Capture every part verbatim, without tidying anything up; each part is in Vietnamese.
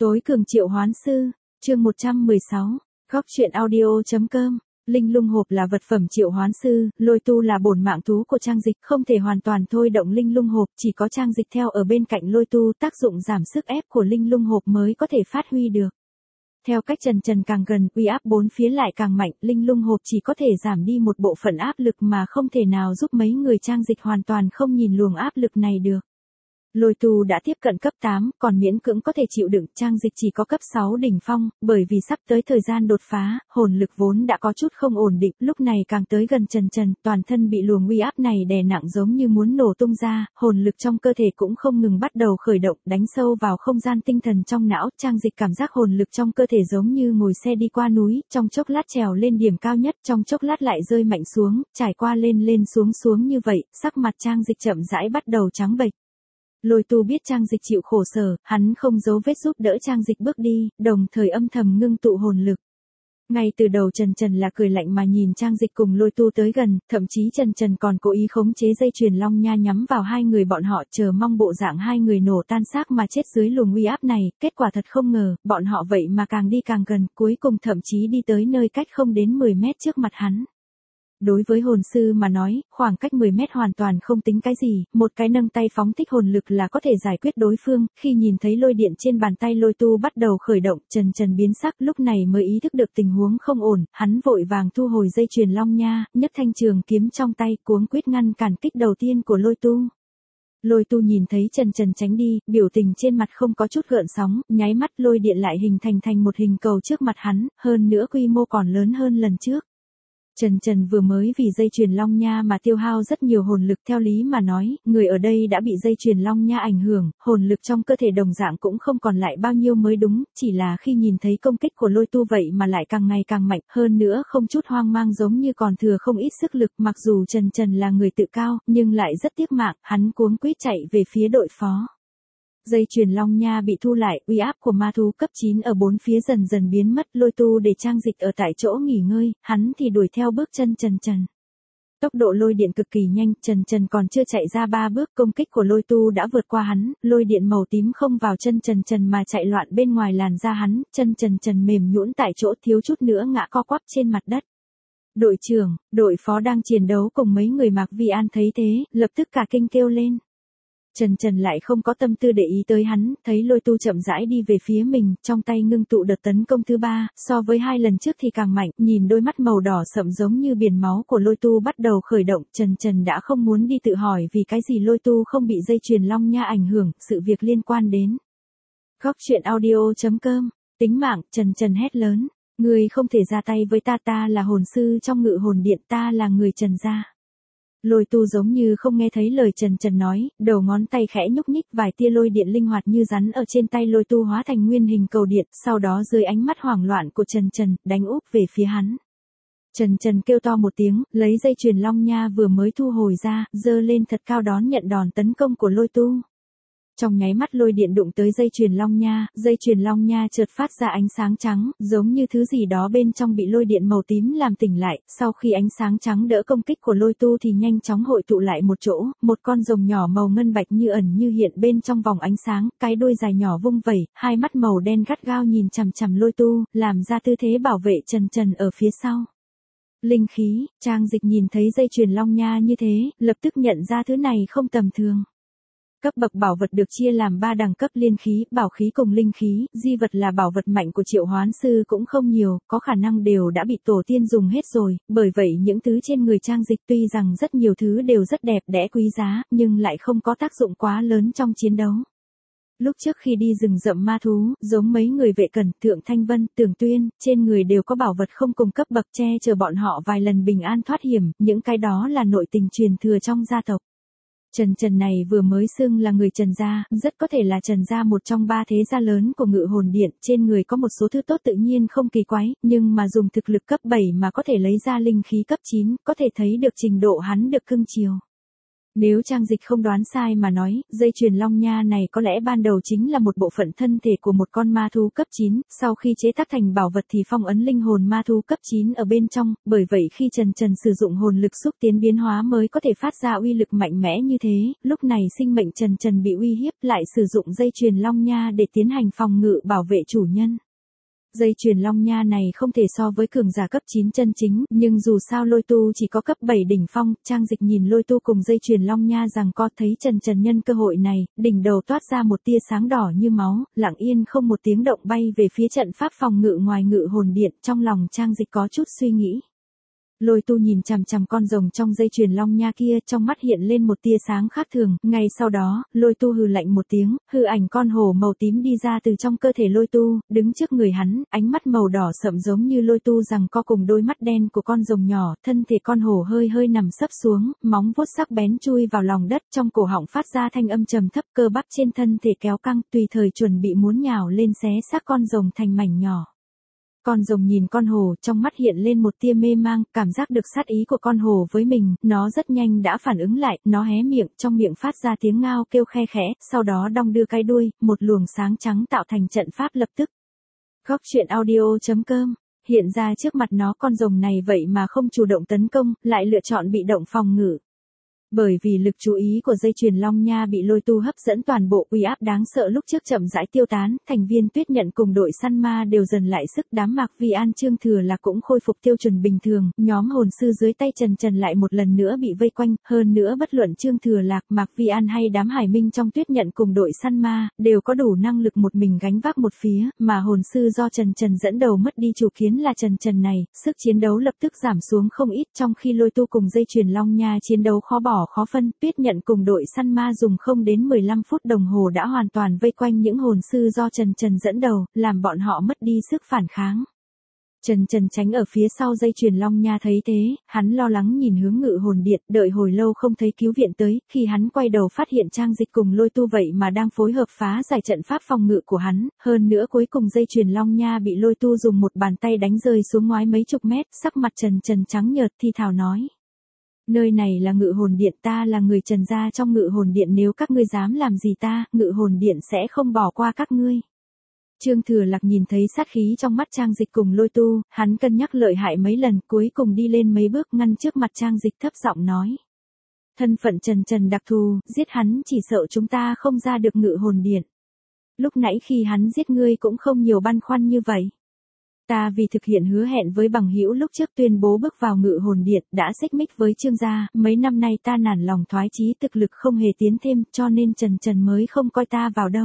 Tối cường triệu hoán sư, chương một trăm mười sáu, góc truyện audio.com. Linh lung hộp là vật phẩm triệu hoán sư, lôi tu là bổn mạng thú của trang dịch, không thể hoàn toàn thôi động linh lung hộp, chỉ có trang dịch theo ở bên cạnh lôi tu, tác dụng giảm sức ép của linh lung hộp mới có thể phát huy được. Theo cách Trần Trần càng gần, uy áp bốn phía lại càng mạnh, linh lung hộp chỉ có thể giảm đi một bộ phận áp lực mà không thể nào giúp mấy người trang dịch hoàn toàn không nhìn luồng áp lực này được. Lôi tu đã tiếp cận cấp tám, còn miễn cưỡng có thể chịu đựng, trang dịch chỉ có cấp sáu đỉnh phong, bởi vì sắp tới thời gian đột phá, hồn lực vốn đã có chút không ổn định, lúc này càng tới gần Trần Trần, toàn thân bị luồng uy áp này đè nặng giống như muốn nổ tung ra, hồn lực trong cơ thể cũng không ngừng bắt đầu khởi động, đánh sâu vào không gian tinh thần trong não, trang dịch cảm giác hồn lực trong cơ thể giống như ngồi xe đi qua núi, trong chốc lát trèo lên điểm cao nhất, trong chốc lát lại rơi mạnh xuống, trải qua lên lên xuống xuống như vậy, sắc mặt trang dịch chậm rãi bắt đầu trắng bệch. Lôi tu biết trang dịch chịu khổ sở, hắn không giấu vết giúp đỡ trang dịch bước đi, đồng thời âm thầm ngưng tụ hồn lực. Ngay từ đầu Trần Trần là cười lạnh mà nhìn trang dịch cùng lôi tu tới gần, thậm chí Trần Trần còn cố ý khống chế dây chuyền long nha nhắm vào hai người bọn họ, chờ mong bộ dạng hai người nổ tan xác mà chết dưới luồng uy áp này, kết quả thật không ngờ, bọn họ vậy mà càng đi càng gần, cuối cùng thậm chí đi tới nơi cách không đến mười mét trước mặt hắn. Đối với hồn sư mà nói, khoảng cách mười mét hoàn toàn không tính cái gì, một cái nâng tay phóng thích hồn lực là có thể giải quyết đối phương, khi nhìn thấy lôi điện trên bàn tay lôi tu bắt đầu khởi động, Trần Trần biến sắc, lúc này mới ý thức được tình huống không ổn, hắn vội vàng thu hồi dây chuyền long nha, nhất thanh trường kiếm trong tay, cuống quýt ngăn cản kích đầu tiên của lôi tu. Lôi tu nhìn thấy Trần Trần tránh đi, biểu tình trên mặt không có chút gợn sóng, nháy mắt lôi điện lại hình thành thành một hình cầu trước mặt hắn, hơn nữa quy mô còn lớn hơn lần trước. Trần Trần vừa mới vì dây chuyền long nha mà tiêu hao rất nhiều hồn lực, theo lý mà nói, người ở đây đã bị dây chuyền long nha ảnh hưởng, hồn lực trong cơ thể đồng dạng cũng không còn lại bao nhiêu mới đúng, chỉ là khi nhìn thấy công kích của lôi tu vậy mà lại càng ngày càng mạnh, hơn nữa không chút hoang mang giống như còn thừa không ít sức lực, mặc dù Trần Trần là người tự cao, nhưng lại rất tiếc mạng, hắn cuống quýt chạy về phía đội phó. Dây chuyền long nha bị thu lại, uy áp của ma thú cấp chín ở bốn phía dần dần biến mất, lôi tu để trang dịch ở tại chỗ nghỉ ngơi, hắn thì đuổi theo bước chân Trần Trần. Tốc độ lôi điện cực kỳ nhanh, Trần Trần còn chưa chạy ra ba bước, công kích của lôi tu đã vượt qua hắn, lôi điện màu tím không vào chân Trần Trần mà chạy loạn bên ngoài làn da hắn, chân Trần Trần mềm nhũn tại chỗ, thiếu chút nữa ngã co quắp trên mặt đất. Đội trưởng, đội phó đang chiến đấu cùng mấy người Mạc Vi An thấy thế, lập tức cả kinh kêu lên. Trần Trần lại không có tâm tư để ý tới hắn, thấy lôi tu chậm rãi đi về phía mình, trong tay ngưng tụ đợt tấn công thứ ba, so với hai lần trước thì càng mạnh, nhìn đôi mắt màu đỏ sậm giống như biển máu của lôi tu bắt đầu khởi động, Trần Trần đã không muốn đi tự hỏi vì cái gì lôi tu không bị dây chuyền long nha ảnh hưởng, sự việc liên quan đến. Góc truyện audio.com, tính mạng, Trần Trần hét lớn, người không thể ra tay với ta, ta là hồn sư trong ngự hồn điện, ta là người Trần gia. Lôi tu giống như không nghe thấy lời Trần Trần nói, đầu ngón tay khẽ nhúc nhích, vài tia lôi điện linh hoạt như rắn ở trên tay lôi tu hóa thành nguyên hình cầu điện, sau đó dưới ánh mắt hoảng loạn của Trần Trần, đánh úp về phía hắn. Trần Trần kêu to một tiếng, lấy dây chuyền long nha vừa mới thu hồi ra, giơ lên thật cao đón nhận đòn tấn công của lôi tu. Trong nháy mắt lôi điện đụng tới dây chuyền long nha, dây chuyền long nha chợt phát ra ánh sáng trắng, giống như thứ gì đó bên trong bị lôi điện màu tím làm tỉnh lại, sau khi ánh sáng trắng đỡ công kích của lôi tu thì nhanh chóng hội tụ lại một chỗ, một con rồng nhỏ màu ngân bạch như ẩn như hiện bên trong vòng ánh sáng, cái đuôi dài nhỏ vung vẩy, hai mắt màu đen gắt gao nhìn chằm chằm lôi tu, làm ra tư thế bảo vệ Trần Trần ở phía sau. Linh khí, trang dịch nhìn thấy dây chuyền long nha như thế, lập tức nhận ra thứ này không tầm thường. Cấp bậc bảo vật được chia làm ba đẳng cấp liên khí, bảo khí cùng linh khí, di vật là bảo vật mạnh của triệu hoán sư cũng không nhiều, có khả năng đều đã bị tổ tiên dùng hết rồi, bởi vậy những thứ trên người trang dịch tuy rằng rất nhiều thứ đều rất đẹp đẽ quý giá, nhưng lại không có tác dụng quá lớn trong chiến đấu. Lúc trước khi đi rừng rậm ma thú, giống mấy người vệ cẩn, Thượng Thanh Vân, Tường Tuyên, trên người đều có bảo vật không cùng cấp bậc che chở bọn họ vài lần bình an thoát hiểm, những cái đó là nội tình truyền thừa trong gia tộc. Trần Trần này vừa mới xưng là người Trần gia, rất có thể là Trần gia một trong ba thế gia lớn của ngự hồn điện, trên người có một số thứ tốt tự nhiên không kỳ quái, nhưng mà dùng thực lực cấp bảy mà có thể lấy ra linh khí cấp chín, có thể thấy được trình độ hắn được cưng chiều. Nếu Trang Dịch không đoán sai mà nói, dây chuyền long nha này có lẽ ban đầu chính là một bộ phận thân thể của một con ma thú cấp chín, sau khi chế tác thành bảo vật thì phong ấn linh hồn ma thú cấp chín ở bên trong, bởi vậy khi Trần Trần sử dụng hồn lực xúc tiến biến hóa mới có thể phát ra uy lực mạnh mẽ như thế, lúc này sinh mệnh Trần Trần bị uy hiếp lại sử dụng dây chuyền long nha để tiến hành phòng ngự bảo vệ chủ nhân. Dây chuyền long nha này không thể so với cường giả cấp chín chân chính, nhưng dù sao Lôi Tu chỉ có cấp bảy đỉnh phong, Trang Dịch nhìn Lôi Tu cùng dây chuyền long nha rằng có thấy Trần Trần nhân cơ hội này, đỉnh đầu toát ra một tia sáng đỏ như máu, lặng yên không một tiếng động bay về phía trận pháp phòng ngự ngoài ngự hồn điện, trong lòng Trang Dịch có chút suy nghĩ. Lôi Tu nhìn chằm chằm con rồng trong dây chuyền long nha kia, trong mắt hiện lên một tia sáng khác thường, ngay sau đó, Lôi Tu hừ lạnh một tiếng, hư ảnh con hổ màu tím đi ra từ trong cơ thể Lôi Tu, đứng trước người hắn, ánh mắt màu đỏ sậm giống như Lôi Tu rằng co cùng đôi mắt đen của con rồng nhỏ, thân thể con hổ hơi hơi nằm sấp xuống, móng vuốt sắc bén chui vào lòng đất, trong cổ họng phát ra thanh âm trầm thấp, cơ bắp trên thân thể kéo căng, tùy thời chuẩn bị muốn nhào lên xé xác con rồng thành mảnh nhỏ. Con rồng nhìn con hổ, trong mắt hiện lên một tia mê mang, cảm giác được sát ý của con hổ với mình, nó rất nhanh đã phản ứng lại, nó hé miệng, trong miệng phát ra tiếng ngao kêu khe khẽ, sau đó đong đưa cái đuôi, một luồng sáng trắng tạo thành trận pháp lập tức. Góc truyện audio chấm com, hiện ra trước mặt nó con rồng này vậy mà không chủ động tấn công, lại lựa chọn bị động phòng ngự. Bởi vì lực chú ý của dây chuyền long nha bị Lôi Tu hấp dẫn, toàn bộ uy áp đáng sợ lúc trước chậm rãi tiêu tán, thành viên Tuyết Nhận cùng đội săn ma đều dần lại sức, đám Mạc Vi An Trương Thừa Lạc cũng khôi phục tiêu chuẩn bình thường, nhóm hồn sư dưới tay Trần Trần lại một lần nữa bị vây quanh, hơn nữa bất luận Trương Thừa Lạc, Mạc Vi An hay đám Hải Minh trong Tuyết Nhận cùng đội săn ma, đều có đủ năng lực một mình gánh vác một phía, mà hồn sư do Trần Trần dẫn đầu mất đi chủ kiến là Trần Trần này, sức chiến đấu lập tức giảm xuống không ít, trong khi Lôi Tu cùng dây chuyền long nha chiến đấu khó bỏ khó phân, Tuyết Nhận cùng đội săn ma dùng không đến mười lăm phút đồng hồ đã hoàn toàn vây quanh những hồn sư do Trần Trần dẫn đầu, làm bọn họ mất đi sức phản kháng. Trần Trần tránh ở phía sau dây chuyền long nha thấy thế, hắn lo lắng nhìn hướng ngự hồn điện, đợi hồi lâu không thấy cứu viện tới, khi hắn quay đầu phát hiện Trang Dịch cùng Lôi Tu vậy mà đang phối hợp phá giải trận pháp phòng ngự của hắn, hơn nữa cuối cùng dây chuyền long nha bị Lôi Tu dùng một bàn tay đánh rơi xuống ngoái mấy chục mét, sắc mặt Trần Trần trắng nhợt thi thào nói. Nơi này là ngự hồn điện, ta là người Trần gia trong ngự hồn điện, nếu các ngươi dám làm gì ta, ngự hồn điện sẽ không bỏ qua các ngươi. Trương Thừa Lạc nhìn thấy sát khí trong mắt Trang Dịch cùng Lôi Tu, hắn cân nhắc lợi hại mấy lần, cuối cùng đi lên mấy bước ngăn trước mặt Trang Dịch thấp giọng nói. Thân phận Trần Trần đặc thù, giết hắn chỉ sợ chúng ta không ra được ngự hồn điện. Lúc nãy khi hắn giết ngươi cũng không nhiều băn khoăn như vậy. Ta vì thực hiện hứa hẹn với bằng hữu lúc trước tuyên bố bước vào ngự hồn điện, đã xích mích với Trương gia, mấy năm nay ta nản lòng thoái chí, thực lực không hề tiến thêm, cho nên Trần Trần mới không coi ta vào đâu.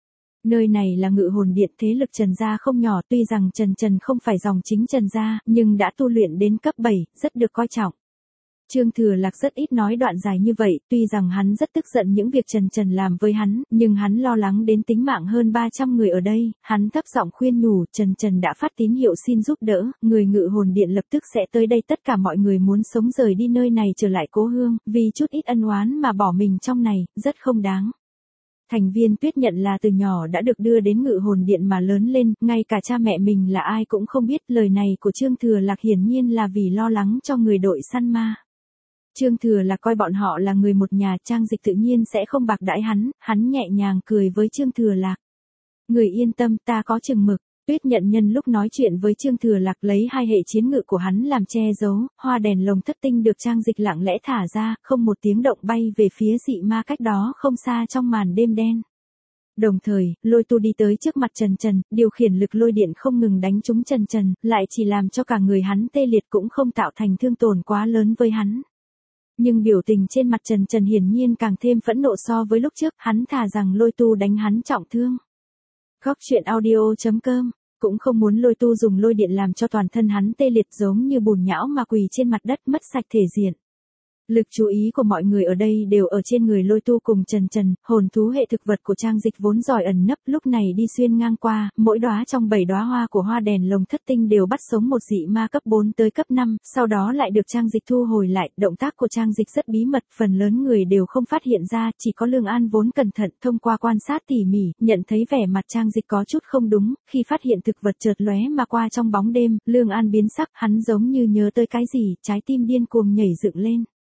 Nơi này là ngự hồn điện, thế lực Trần gia không nhỏ, tuy rằng Trần Trần không phải dòng chính Trần gia, nhưng đã tu luyện đến cấp bảy, rất được coi trọng. Trương Thừa Lạc rất ít nói đoạn dài như vậy, tuy rằng hắn rất tức giận những việc Trần Trần làm với hắn, nhưng hắn lo lắng đến tính mạng hơn ba trăm người ở đây, hắn thấp giọng khuyên nhủ, Trần Trần đã phát tín hiệu xin giúp đỡ, người ngự hồn điện lập tức sẽ tới đây, tất cả mọi người muốn sống rời đi nơi này trở lại cố hương, vì chút ít ân oán mà bỏ mình trong này, rất không đáng. Thành viên Tuyết Nhận là từ nhỏ đã được đưa đến ngự hồn điện mà lớn lên, ngay cả cha mẹ mình là ai cũng không biết, lời này của Trương Thừa Lạc hiển nhiên là vì lo lắng cho người đội săn ma. Trương Thừa Lạc coi bọn họ là người một nhà, Trang Dịch tự nhiên sẽ không bạc đãi hắn, hắn nhẹ nhàng cười với Trương Thừa Lạc. Người yên tâm, ta có chừng mực. Tuyết Nhận nhân lúc nói chuyện với Trương Thừa Lạc lấy hai hệ chiến ngự của hắn làm che giấu, hoa đèn lồng thất tinh được Trang Dịch lặng lẽ thả ra, không một tiếng động bay về phía dị ma cách đó không xa trong màn đêm đen. Đồng thời, Lôi Tu đi tới trước mặt Trần Trần, điều khiển lực lôi điện không ngừng đánh trúng Trần Trần, lại chỉ làm cho cả người hắn tê liệt cũng không tạo thành thương tổn quá lớn với hắn. Nhưng biểu tình trên mặt Trần Trần hiển nhiên càng thêm phẫn nộ so với lúc trước, hắn thà rằng Lôi Tu đánh hắn trọng thương. Góc truyện audio chấm com, cũng không muốn Lôi Tu dùng lôi điện làm cho toàn thân hắn tê liệt giống như bùn nhão mà quỳ trên mặt đất mất sạch thể diện. Lực chú ý của mọi người ở đây đều ở trên người Lôi Tu cùng Trần Trần, hồn thú hệ thực vật của Trang Dịch vốn giỏi ẩn nấp lúc này đi xuyên ngang qua, mỗi đóa trong bảy đóa hoa của hoa đèn lồng thất tinh đều bắt sống một dị ma cấp bốn tới cấp năm, sau đó lại được Trang Dịch thu hồi lại, động tác của Trang Dịch rất bí mật, phần lớn người đều không phát hiện ra, chỉ có Lương An vốn cẩn thận, thông qua quan sát tỉ mỉ, nhận thấy vẻ mặt Trang Dịch có chút không đúng, khi phát hiện thực vật chợt lóe mà qua trong bóng đêm, Lương An biến sắc, hắn giống như nhớ tới cái gì, trái tim điên cuồng nhảy dựng lên.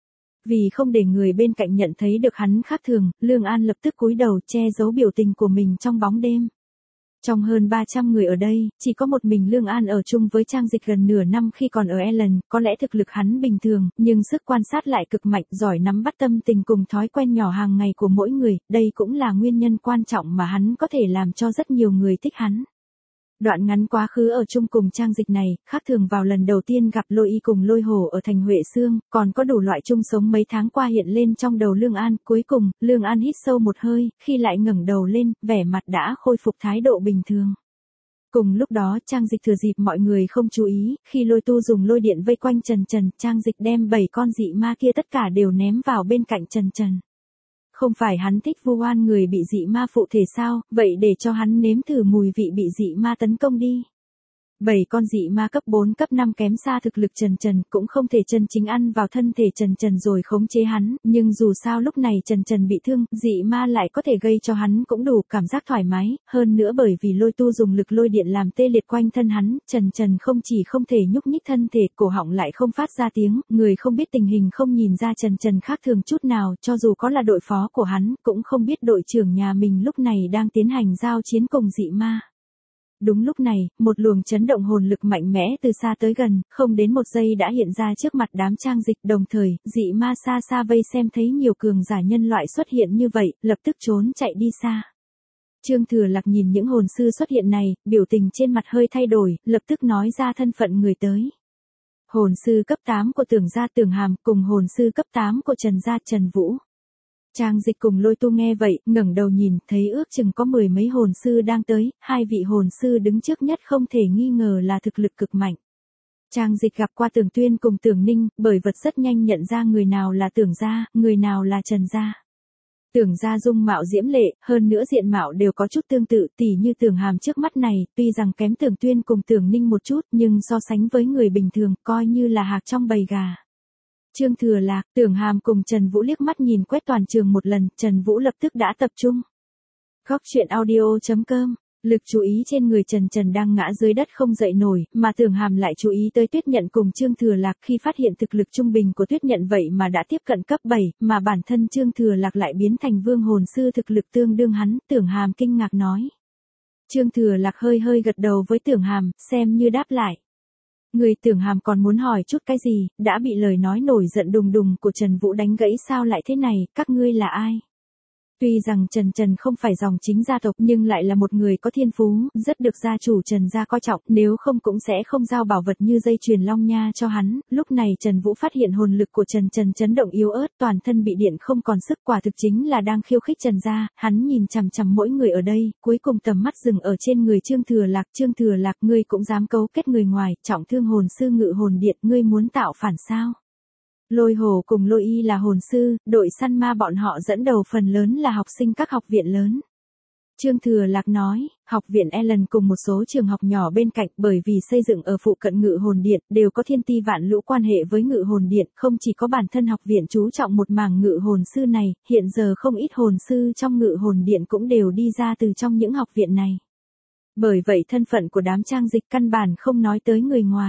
Vì không để người bên cạnh nhận thấy được hắn khác thường, Lương An lập tức cúi đầu che giấu biểu tình của mình trong bóng đêm. Trong hơn ba trăm người ở đây, chỉ có một mình Lương An ở chung với Trang Dịch gần nửa năm khi còn ở Ellen, có lẽ thực lực hắn bình thường, nhưng sức quan sát lại cực mạnh, giỏi nắm bắt tâm tình cùng thói quen nhỏ hàng ngày của mỗi người, đây cũng là nguyên nhân quan trọng mà hắn có thể làm cho rất nhiều người thích hắn. Đoạn ngắn quá khứ ở chung cùng Trang Dịch này, khác thường vào lần đầu tiên gặp Lôi Y cùng Lôi Hổ ở thành Huệ Sương, còn có đủ loại chung sống mấy tháng qua hiện lên trong đầu Lương An, cuối cùng, Lương An hít sâu một hơi, khi lại ngẩng đầu lên, vẻ mặt đã khôi phục thái độ bình thường. Cùng lúc đó Trang Dịch thừa dịp mọi người không chú ý, khi Lôi Tu dùng lôi điện vây quanh Trần Trần, Trang Dịch đem bảy con dị ma kia tất cả đều ném vào bên cạnh Trần Trần. Không phải hắn thích vu oan người bị dị ma phụ thể sao, vậy để cho hắn nếm thử mùi vị bị dị ma tấn công đi. Bảy con dị ma cấp bốn cấp năm kém xa thực lực Trần Trần, cũng không thể chân chính ăn vào thân thể Trần Trần rồi khống chế hắn, nhưng dù sao lúc này Trần Trần bị thương, dị ma lại có thể gây cho hắn cũng đủ cảm giác thoải mái, hơn nữa bởi vì Lôi Tu dùng lực lôi điện làm tê liệt quanh thân hắn, Trần Trần không chỉ không thể nhúc nhích thân thể, cổ họng lại không phát ra tiếng, người không biết tình hình không nhìn ra Trần Trần khác thường chút nào, cho dù có là đội phó của hắn, cũng không biết đội trưởng nhà mình lúc này đang tiến hành giao chiến cùng dị ma. Đúng lúc này, một luồng chấn động hồn lực mạnh mẽ từ xa tới gần, không đến một giây đã hiện ra trước mặt đám Trang Dịch, đồng thời, dị ma xa xa vây xem thấy nhiều cường giả nhân loại xuất hiện như vậy, lập tức trốn chạy đi xa. Trương Thừa Lạc nhìn những hồn sư xuất hiện này, biểu tình trên mặt hơi thay đổi, lập tức nói ra thân phận người tới. Hồn sư cấp tám của Tưởng gia Tưởng Hàm cùng hồn sư cấp tám của Trần gia Trần Vũ. Trang Dịch cùng Lôi Tu nghe vậy, ngẩng đầu nhìn, thấy ước chừng có mười mấy hồn sư đang tới, hai vị hồn sư đứng trước nhất không thể nghi ngờ là thực lực cực mạnh. Trang Dịch gặp qua Tưởng Tuyên cùng Tưởng Ninh, bởi vật rất nhanh nhận ra người nào là Tưởng gia, người nào là Trần gia. Tưởng gia dung mạo diễm lệ, hơn nữa diện mạo đều có chút tương tự, tỉ như Tưởng Hàm trước mắt này, tuy rằng kém Tưởng Tuyên cùng Tưởng Ninh một chút, nhưng so sánh với người bình thường, coi như là hạc trong bầy gà. Trương Thừa Lạc, Tưởng Hàm cùng Trần Vũ liếc mắt nhìn quét toàn trường một lần, Trần Vũ lập tức đã tập trung. Góc truyện audio chấm com, lực chú ý trên người Trần Trần đang ngã dưới đất không dậy nổi, mà Tưởng Hàm lại chú ý tới Tuyết Nhận cùng Trương Thừa Lạc khi phát hiện thực lực trung bình của Tuyết Nhận vậy mà đã tiếp cận cấp bảy, mà bản thân Trương Thừa Lạc lại biến thành vương hồn sư thực lực tương đương hắn, Tưởng Hàm kinh ngạc nói. Trương Thừa Lạc hơi hơi gật đầu với Tưởng Hàm, xem như đáp lại. Người Tưởng Hàm còn muốn hỏi chút cái gì, đã bị lời nói nổi giận đùng đùng của Trần Vũ đánh gãy. Sao lại thế này, các ngươi là ai? Tuy rằng Trần Trần không phải dòng chính gia tộc nhưng lại là một người có thiên phú, rất được gia chủ Trần gia coi trọng, nếu không cũng sẽ không giao bảo vật như dây chuyền long nha cho hắn. Lúc này Trần Vũ phát hiện hồn lực của Trần Trần chấn động yếu ớt, toàn thân bị điện không còn sức, quả thực chính là đang khiêu khích Trần gia. Hắn nhìn chằm chằm mỗi người ở đây, cuối cùng tầm mắt dừng ở trên người Trương Thừa Lạc. Trương Thừa Lạc, ngươi cũng dám cấu kết người ngoài, trọng thương hồn sư Ngự Hồn Điện, ngươi muốn tạo phản sao? Lôi Hổ cùng Lôi Y là hồn sư, đội săn ma bọn họ dẫn đầu phần lớn là học sinh các học viện lớn. Trương Thừa Lạc nói, học viện Ellen cùng một số trường học nhỏ bên cạnh, bởi vì xây dựng ở phụ cận Ngự Hồn Điện, đều có thiên ti vạn lũ quan hệ với Ngự Hồn Điện, không chỉ có bản thân học viện chú trọng một mảng ngự hồn sư này, hiện giờ không ít hồn sư trong Ngự Hồn Điện cũng đều đi ra từ trong những học viện này. Bởi vậy thân phận của đám Trang Dịch căn bản không nói tới người ngoài.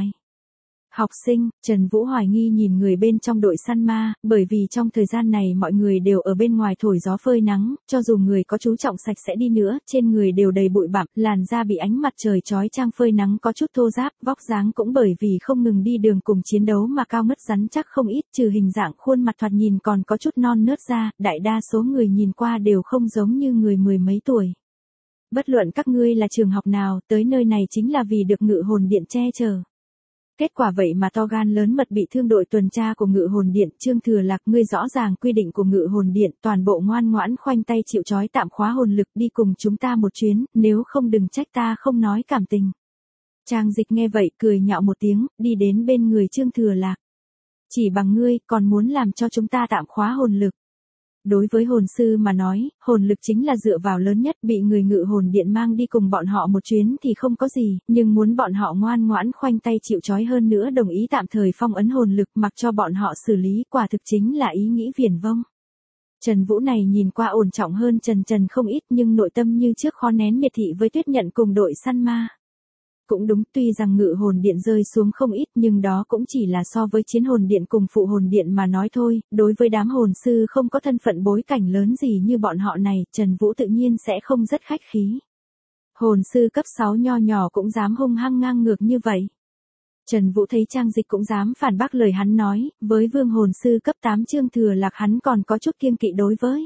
Học sinh, Trần Vũ hoài nghi nhìn người bên trong đội săn ma, bởi vì trong thời gian này mọi người đều ở bên ngoài thổi gió phơi nắng, cho dù người có chú trọng sạch sẽ đi nữa, trên người đều đầy bụi bặm, làn da bị ánh mặt trời chói chang phơi nắng có chút thô ráp, vóc dáng cũng bởi vì không ngừng đi đường cùng chiến đấu mà cao ngất rắn chắc không ít, trừ hình dạng khuôn mặt thoạt nhìn còn có chút non nớt ra, đại đa số người nhìn qua đều không giống như người mười mấy tuổi. Bất luận các ngươi là trường học nào, tới nơi này chính là vì được Ngự Hồn Điện che chở. Kết quả vậy mà to gan lớn mật bị thương đội tuần tra của Ngự Hồn Điện. Trương Thừa Lạc, ngươi rõ ràng quy định của Ngự Hồn Điện, toàn bộ ngoan ngoãn khoanh tay chịu trói tạm khóa hồn lực, đi cùng chúng ta một chuyến, nếu không đừng trách ta không nói cảm tình. Trang Dịch nghe vậy cười nhạo một tiếng, đi đến bên người Trương Thừa Lạc. Chỉ bằng ngươi, còn muốn làm cho chúng ta tạm khóa hồn lực. Đối với hồn sư mà nói, hồn lực chính là dựa vào lớn nhất, bị người Ngự Hồn Điện mang đi cùng bọn họ một chuyến thì không có gì, nhưng muốn bọn họ ngoan ngoãn khoanh tay chịu trói hơn nữa đồng ý tạm thời phong ấn hồn lực mặc cho bọn họ xử lý, quả thực chính là ý nghĩ viển vông. Trần Vũ này nhìn qua ổn trọng hơn Trần Trần không ít nhưng nội tâm như trước khó nén miệt thị với Tuyết Nhận cùng đội săn ma. cũng đúng, tuy rằng ngự hồn điện rơi xuống không ít nhưng đó cũng chỉ là so với chiến hồn điện cùng phụ hồn điện mà nói thôi, đối với đám hồn sư không có thân phận bối cảnh lớn gì như bọn họ này, Trần Vũ tự nhiên sẽ không rất khách khí. Hồn sư cấp sáu nho nhỏ cũng dám hung hăng ngang ngược như vậy. Trần Vũ thấy Trang Dịch cũng dám phản bác lời hắn nói, với vương hồn sư cấp tám Trương Thừa Lạc hắn còn có chút kiêng kỵ đối với.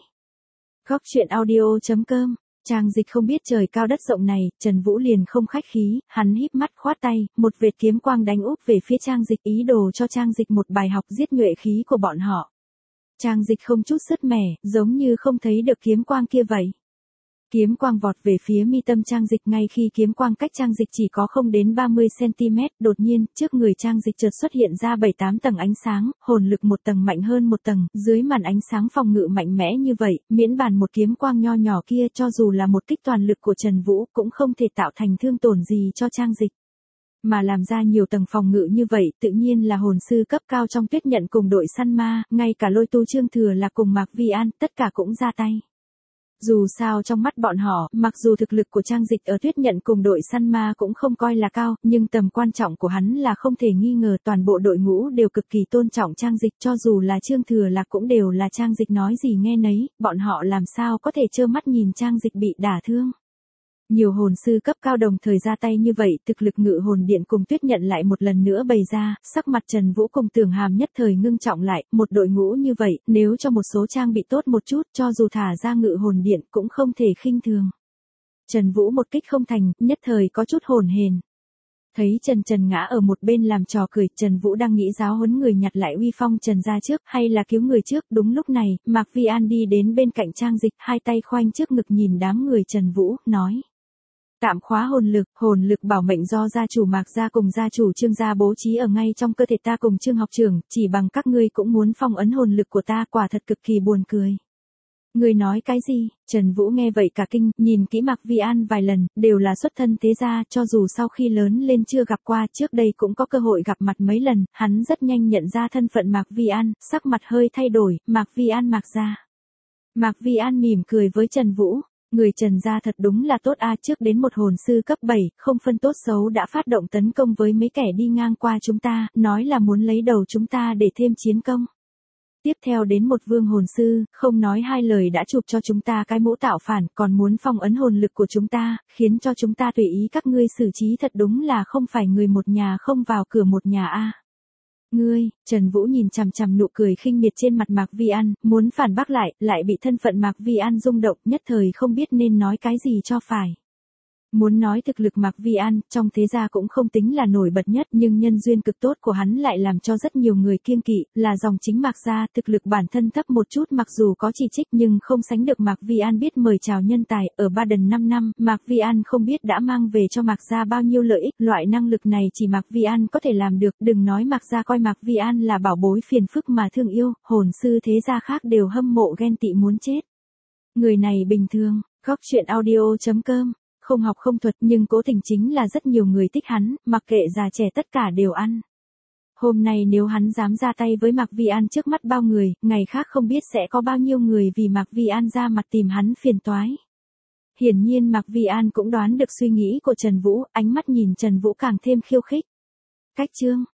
Góc truyện audio chấm com, Trang Dịch không biết trời cao đất rộng này, Trần Vũ liền không khách khí, hắn híp mắt khoát tay, một vệt kiếm quang đánh úp về phía Trang Dịch, ý đồ cho Trang Dịch một bài học giết nhuệ khí của bọn họ. Trang Dịch không chút sứt mẻ, giống như không thấy được kiếm quang kia vậy. Kiếm quang vọt về phía mi tâm Trang Dịch, ngay khi kiếm quang cách Trang Dịch chỉ có không đến ba mươi xăng-ti-mét, đột nhiên, trước người Trang Dịch chợt xuất hiện ra bảy tám tầng ánh sáng, hồn lực một tầng mạnh hơn một tầng, dưới màn ánh sáng phòng ngự mạnh mẽ như vậy, miễn bàn một kiếm quang nho nhỏ kia cho dù là một kích toàn lực của Trần Vũ cũng không thể tạo thành thương tổn gì cho Trang Dịch. Mà làm ra nhiều tầng phòng ngự như vậy, tự nhiên là hồn sư cấp cao trong Tuyết Nhận cùng đội săn ma, ngay cả Lôi Tu Trương Thừa Lạc cùng Mạc Vi An, tất cả cũng ra tay. Dù sao trong mắt bọn họ, mặc dù thực lực của Trang Dịch ở Tuyết Nhận cùng đội săn ma cũng không coi là cao, nhưng tầm quan trọng của hắn là không thể nghi ngờ, toàn bộ đội ngũ đều cực kỳ tôn trọng Trang Dịch, cho dù là Trương Thừa Lạc cũng đều là Trang Dịch nói gì nghe nấy, bọn họ làm sao có thể trơ mắt nhìn Trang Dịch bị đả thương. Nhiều hồn sư cấp cao đồng thời ra tay như vậy, thực lực ngự hồn điện cùng Tuyết Nhận lại một lần nữa bày ra, sắc mặt Trần Vũ cùng Tưởng Hàm nhất thời ngưng trọng lại, một đội ngũ như vậy, nếu cho một số trang bị tốt một chút, cho dù thả ra ngự hồn điện cũng không thể khinh thường. Trần Vũ một kích không thành, nhất thời có chút hồn hền. Thấy Trần Trần ngã ở một bên làm trò cười, Trần Vũ đang nghĩ giáo huấn người nhặt lại uy phong Trần ra trước, hay là cứu người trước, đúng lúc này, Mạc Vi An đi đến bên cạnh Trang Dịch, hai tay khoanh trước ngực nhìn đám người Trần Vũ, nói. Tạm khóa hồn lực, hồn lực bảo mệnh do gia chủ Mạc gia cùng gia chủ Trương gia bố trí ở ngay trong cơ thể ta cùng Trương học trưởng, chỉ bằng các ngươi cũng muốn phong ấn hồn lực của ta, quả thật cực kỳ buồn cười. Ngươi nói cái gì? Trần Vũ nghe vậy cả kinh, nhìn kỹ Mạc Vi An vài lần, đều là xuất thân thế gia, cho dù sau khi lớn lên chưa gặp qua, trước đây cũng có cơ hội gặp mặt mấy lần, hắn rất nhanh nhận ra thân phận Mạc Vi An, sắc mặt hơi thay đổi, Mạc Vi An Mạc gia. Mạc Vi An mỉm cười với Trần Vũ. Người Trần gia thật đúng là tốt a, trước đến một hồn sư cấp bảy, không phân tốt xấu đã phát động tấn công với mấy kẻ đi ngang qua chúng ta, nói là muốn lấy đầu chúng ta để thêm chiến công. Tiếp theo đến một vương hồn sư, không nói hai lời đã chụp cho chúng ta cái mũ tạo phản, còn muốn phong ấn hồn lực của chúng ta, khiến cho chúng ta tùy ý các ngươi xử trí, thật đúng là không phải người một nhà không vào cửa một nhà a. Ngươi, Trần Vũ nhìn chằm chằm nụ cười khinh miệt trên mặt Mạc Vi An, muốn phản bác lại, lại bị thân phận Mạc Vi An rung động, nhất thời không biết nên nói cái gì cho phải. Muốn nói thực lực Mạc Vi An, trong thế gia cũng không tính là nổi bật nhất, nhưng nhân duyên cực tốt của hắn lại làm cho rất nhiều người kiêng kỵ, là dòng chính Mạc gia, thực lực bản thân thấp một chút mặc dù có chỉ trích nhưng không sánh được Mạc Vi An biết mời chào nhân tài, ở Ba Đần năm năm, Mạc Vi An không biết đã mang về cho Mạc gia bao nhiêu lợi ích, loại năng lực này chỉ Mạc Vi An có thể làm được, đừng nói Mạc gia coi Mạc Vi An là bảo bối phiền phức mà thương yêu, hồn sư thế gia khác đều hâm mộ ghen tị muốn chết. Người này bình thường, góc truyện audio chấm com. Không học không thuật nhưng cố tình chính là rất nhiều người thích hắn, mặc kệ già trẻ tất cả đều ăn. Hôm nay nếu hắn dám ra tay với Mạc Vi An trước mắt bao người, ngày khác không biết sẽ có bao nhiêu người vì Mạc Vi An ra mặt tìm hắn phiền toái. Hiển nhiên Mạc Vi An cũng đoán được suy nghĩ của Trần Vũ, ánh mắt nhìn Trần Vũ càng thêm khiêu khích. Cách chương